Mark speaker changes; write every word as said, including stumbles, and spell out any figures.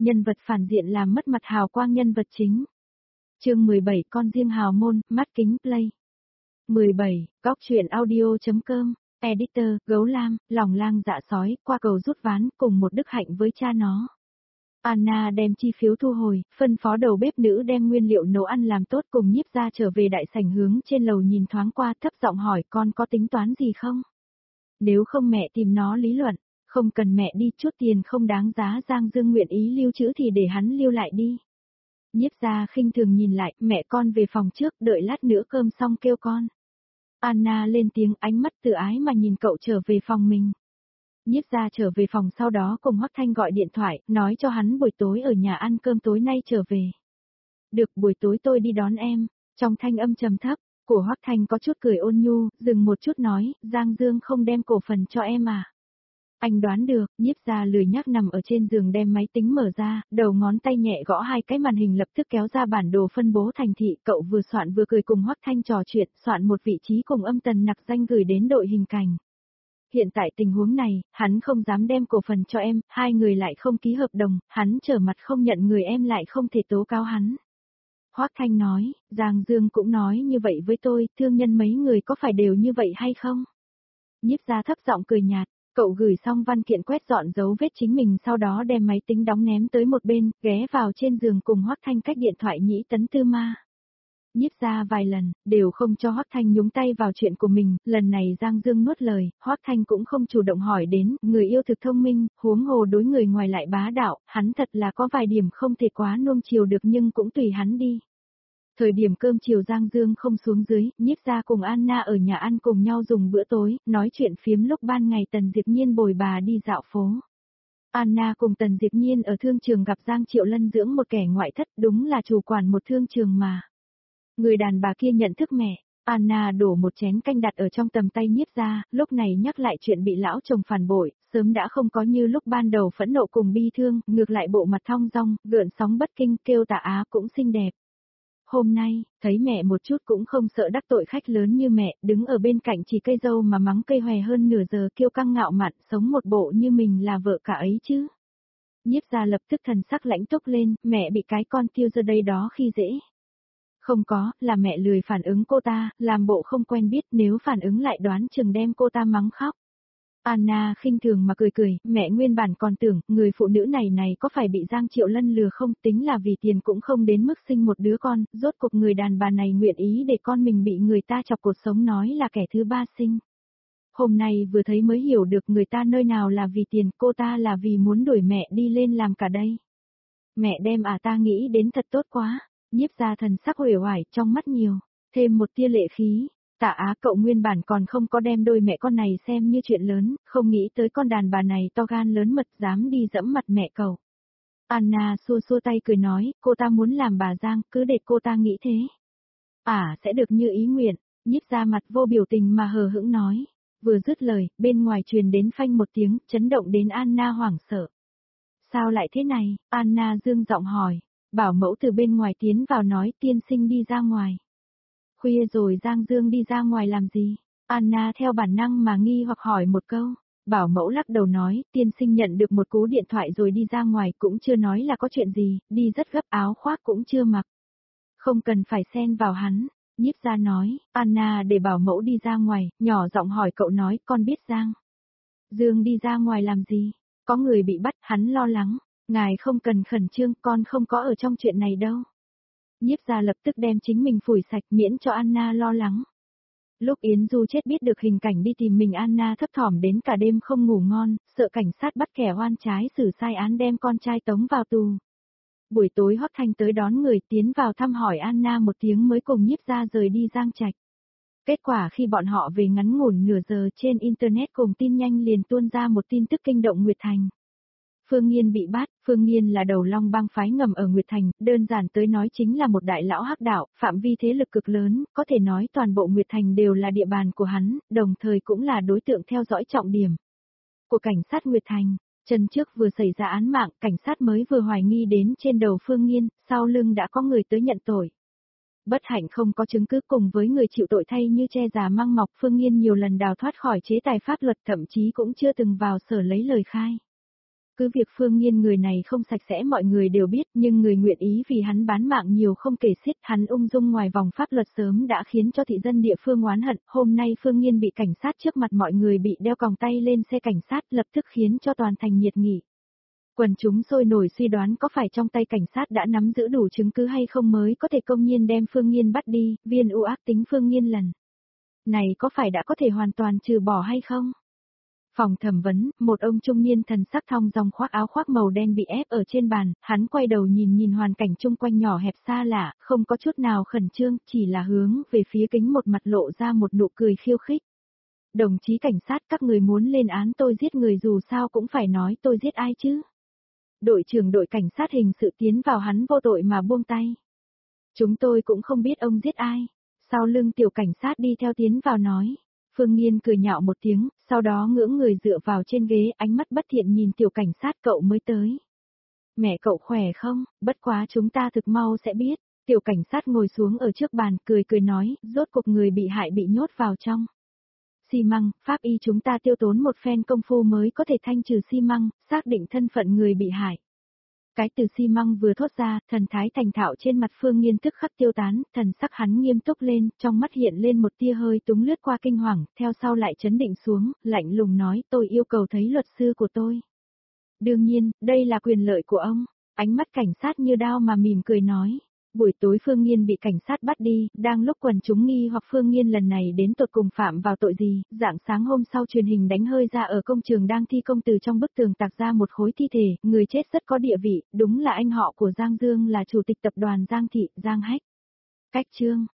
Speaker 1: nhân vật phản diện làm mất mặt hào quang nhân vật chính. Chương mười bảy con riêng hào môn, mắt kính play. mười bảy, góc truyện audio.com, editor, gấu lam, lòng lang dạ sói, qua cầu rút ván, cùng một đức hạnh với cha nó. Anna đem chi phiếu thu hồi, phân phó đầu bếp nữ đem nguyên liệu nấu ăn làm tốt cùng Nhiếp gia trở về đại sảnh hướng trên lầu nhìn thoáng qua thấp giọng hỏi con có tính toán gì không? Nếu không mẹ tìm nó lý luận, không cần mẹ đi, chút tiền không đáng giá Giang Dương nguyện ý lưu trữ thì để hắn lưu lại đi. Nhiếp gia khinh thường nhìn lại, mẹ con về phòng trước, đợi lát nữa cơm xong kêu con. Anna lên tiếng, ánh mắt tự ái mà nhìn cậu trở về phòng mình. Nhiếp gia trở về phòng sau đó cùng Hoắc Thanh gọi điện thoại, nói cho hắn buổi tối ở nhà ăn cơm tối nay trở về. Được, buổi tối tôi đi đón em. Trong thanh âm trầm thấp, của Hoắc Thanh có chút cười ôn nhu, dừng một chút nói, Giang Dương không đem cổ phần cho em à? Anh đoán được, Nhiếp gia lười nhác nằm ở trên giường đem máy tính mở ra, đầu ngón tay nhẹ gõ hai cái màn hình lập tức kéo ra bản đồ phân bố thành thị, cậu vừa soạn vừa cười cùng Hoắc Thanh trò chuyện, soạn một vị trí cùng âm tần nặc danh gửi đến đội hình cảnh. Hiện tại tình huống này, hắn không dám đem cổ phần cho em, hai người lại không ký hợp đồng, hắn trở mặt không nhận người em lại không thể tố cáo hắn. Hoắc Thanh nói, Giang Dương cũng nói như vậy với tôi, thương nhân mấy người có phải đều như vậy hay không? Nhiếp gia thấp giọng cười nhạt, cậu gửi xong văn kiện quét dọn dấu vết chính mình sau đó đem máy tính đóng ném tới một bên, ghé vào trên giường cùng Hoắc Thanh cách điện thoại nhĩ tấn tư ma. Nhiếp gia vài lần, đều không cho Hoắc Thanh nhúng tay vào chuyện của mình, lần này Giang Dương nuốt lời, Hoắc Thanh cũng không chủ động hỏi đến, người yêu thực thông minh, huống hồ đối người ngoài lại bá đạo, hắn thật là có vài điểm không thể quá nuông chiều được nhưng cũng tùy hắn đi. Thời điểm cơm chiều Giang Dương không xuống dưới, Nhiếp gia cùng Anna ở nhà ăn cùng nhau dùng bữa tối, nói chuyện phiếm lúc ban ngày Tần Diệp Nhiên bồi bà đi dạo phố. Anna cùng Tần Diệp Nhiên ở thương trường gặp Giang Triệu Lân dưỡng một kẻ ngoại thất, đúng là chủ quản một thương trường mà. Người đàn bà kia nhận thức mẹ, Anna đổ một chén canh đặt ở trong tầm tay Nhiếp gia, lúc này nhắc lại chuyện bị lão chồng phản bội, sớm đã không có như lúc ban đầu phẫn nộ cùng bi thương, ngược lại bộ mặt thong dong, gợn sóng bất kinh, kêu tà á cũng xinh đẹp. Hôm nay, thấy mẹ một chút cũng không sợ đắc tội khách lớn như mẹ, đứng ở bên cạnh chỉ cây dâu mà mắng cây hòe hơn nửa giờ kiêu căng ngạo mạn, sống một bộ như mình là vợ cả ấy chứ. Nhiếp gia lập tức thần sắc lãnh túc lên, mẹ bị cái con tiêu giờ đây đó khi dễ. Không có, là mẹ lười phản ứng cô ta, làm bộ không quen biết, nếu phản ứng lại đoán chừng đem cô ta mắng khóc. Anna khinh thường mà cười cười, mẹ nguyên bản còn tưởng, người phụ nữ này này có phải bị Giang Triệu Lân lừa không, tính là vì tiền cũng không đến mức sinh một đứa con, rốt cuộc người đàn bà này nguyện ý để con mình bị người ta chọc cuộc sống nói là kẻ thứ ba sinh. Hôm nay vừa thấy mới hiểu được người ta nơi nào là vì tiền, cô ta là vì muốn đuổi mẹ đi lên làm cả đây. Mẹ đem à ta nghĩ đến thật tốt quá. Nhiếp gia thần sắc uể oải trong mắt nhiều, thêm một tia lệ khí, Tạ Á cậu nguyên bản còn không có đem đôi mẹ con này xem như chuyện lớn, không nghĩ tới con đàn bà này to gan lớn mật dám đi dẫm mặt mẹ cậu. Anna xua xua tay cười nói, cô ta muốn làm bà Giang, cứ để cô ta nghĩ thế. À sẽ được như ý nguyện, Nhiếp gia mặt vô biểu tình mà hờ hững nói, vừa dứt lời, bên ngoài truyền đến phanh một tiếng, chấn động đến Anna hoảng sợ. Sao lại thế này, Anna dương giọng hỏi. Bảo mẫu từ bên ngoài tiến vào nói tiên sinh đi ra ngoài. Khuya rồi Giang Dương đi ra ngoài làm gì? Anna theo bản năng mà nghi hoặc hỏi một câu. Bảo mẫu lắc đầu nói tiên sinh nhận được một cú điện thoại rồi đi ra ngoài cũng chưa nói là có chuyện gì, đi rất gấp áo khoác cũng chưa mặc. Không cần phải xen vào hắn, Nhiếp gia nói, Anna để bảo mẫu đi ra ngoài, nhỏ giọng hỏi cậu nói con biết Giang. Dương đi ra ngoài làm gì? Có người bị bắt hắn lo lắng. Ngài không cần khẩn trương, con không có ở trong chuyện này đâu. Nhiếp gia lập tức đem chính mình phủi sạch miễn cho Anna lo lắng. Lúc Yến Du chết biết được hình cảnh đi tìm mình Anna thấp thỏm đến cả đêm không ngủ ngon, sợ cảnh sát bắt kẻ oan trái xử sai án đem con trai tống vào tù. Buổi tối Hoắc Thanh tới đón người tiến vào thăm hỏi Anna một tiếng mới cùng Nhiếp gia rời đi Giang Trạch. Kết quả khi bọn họ về ngắn ngủn nửa giờ trên Internet cùng tin nhanh liền tuôn ra một tin tức kinh động Nguyệt Thành. Phương Nghiên bị bắt, Phương Nghiên là đầu long bang phái ngầm ở Nguyệt Thành, đơn giản tới nói chính là một đại lão hắc đạo, phạm vi thế lực cực lớn, có thể nói toàn bộ Nguyệt Thành đều là địa bàn của hắn, đồng thời cũng là đối tượng theo dõi trọng điểm của cảnh sát Nguyệt Thành. Chân trước vừa xảy ra án mạng, cảnh sát mới vừa hoài nghi đến trên đầu Phương Nghiên, sau lưng đã có người tới nhận tội. Bất hạnh không có chứng cứ cùng với người chịu tội thay như che già mang mọc, Phương Nghiên nhiều lần đào thoát khỏi chế tài pháp luật thậm chí cũng chưa từng vào sở lấy lời khai. Cứ việc Phương Nghiên người này không sạch sẽ mọi người đều biết, nhưng người nguyện ý vì hắn bán mạng nhiều không kể xiết, hắn ung dung ngoài vòng pháp luật sớm đã khiến cho thị dân địa phương oán hận, hôm nay Phương Nghiên bị cảnh sát trước mặt mọi người bị đeo còng tay lên xe cảnh sát, lập tức khiến cho toàn thành nhiệt nghị. Quần chúng sôi nổi suy đoán có phải trong tay cảnh sát đã nắm giữ đủ chứng cứ hay không mới có thể công nhiên đem Phương Nghiên bắt đi, viên u ác tính Phương Nghiên lần này có phải đã có thể hoàn toàn trừ bỏ hay không? Phòng thẩm vấn, một ông trung niên thần sắc thong dong khoác áo khoác màu đen bị ép ở trên bàn, hắn quay đầu nhìn nhìn hoàn cảnh chung quanh nhỏ hẹp xa lạ, không có chút nào khẩn trương, chỉ là hướng về phía kính một mặt lộ ra một nụ cười khiêu khích. Đồng chí cảnh sát, các người muốn lên án tôi giết người dù sao cũng phải nói tôi giết ai chứ? Đội trưởng đội cảnh sát hình sự tiến vào hắn vô tội mà buông tay. Chúng tôi cũng không biết ông giết ai. Sau lưng tiểu cảnh sát đi theo tiến vào nói. Phương Nghiên cười nhạo một tiếng, sau đó ngưỡng người dựa vào trên ghế, ánh mắt bất thiện nhìn tiểu cảnh sát, cậu mới tới. Mẹ cậu khỏe không? Bất quá chúng ta thực mau sẽ biết. Tiểu cảnh sát ngồi xuống ở trước bàn, cười cười nói, rốt cuộc người bị hại bị nhốt vào trong xi măng, pháp y chúng ta tiêu tốn một phen công phu mới có thể thanh trừ xi măng, xác định thân phận người bị hại. Cái từ xi măng vừa thốt ra, thần thái thành thạo trên mặt Phương Nghiên tức khắc tiêu tán, thần sắc hắn nghiêm túc lên, trong mắt hiện lên một tia hơi túng lướt qua kinh hoàng, theo sau lại chấn định xuống, lạnh lùng nói, tôi yêu cầu thấy luật sư của tôi. Đương nhiên, đây là quyền lợi của ông. Ánh mắt cảnh sát như đao mà mỉm cười nói. Buổi tối Phương Nghiên bị cảnh sát bắt đi, đang lúc quần chúng nghi hoặc Phương Nghiên lần này đến tột cùng phạm vào tội gì, rạng sáng hôm sau truyền hình đánh hơi ra ở công trường đang thi công, từ trong bức tường tạc ra một khối thi thể, người chết rất có địa vị, đúng là anh họ của Giang Dương, là chủ tịch tập đoàn Giang Thị, Giang Hách. Cách chương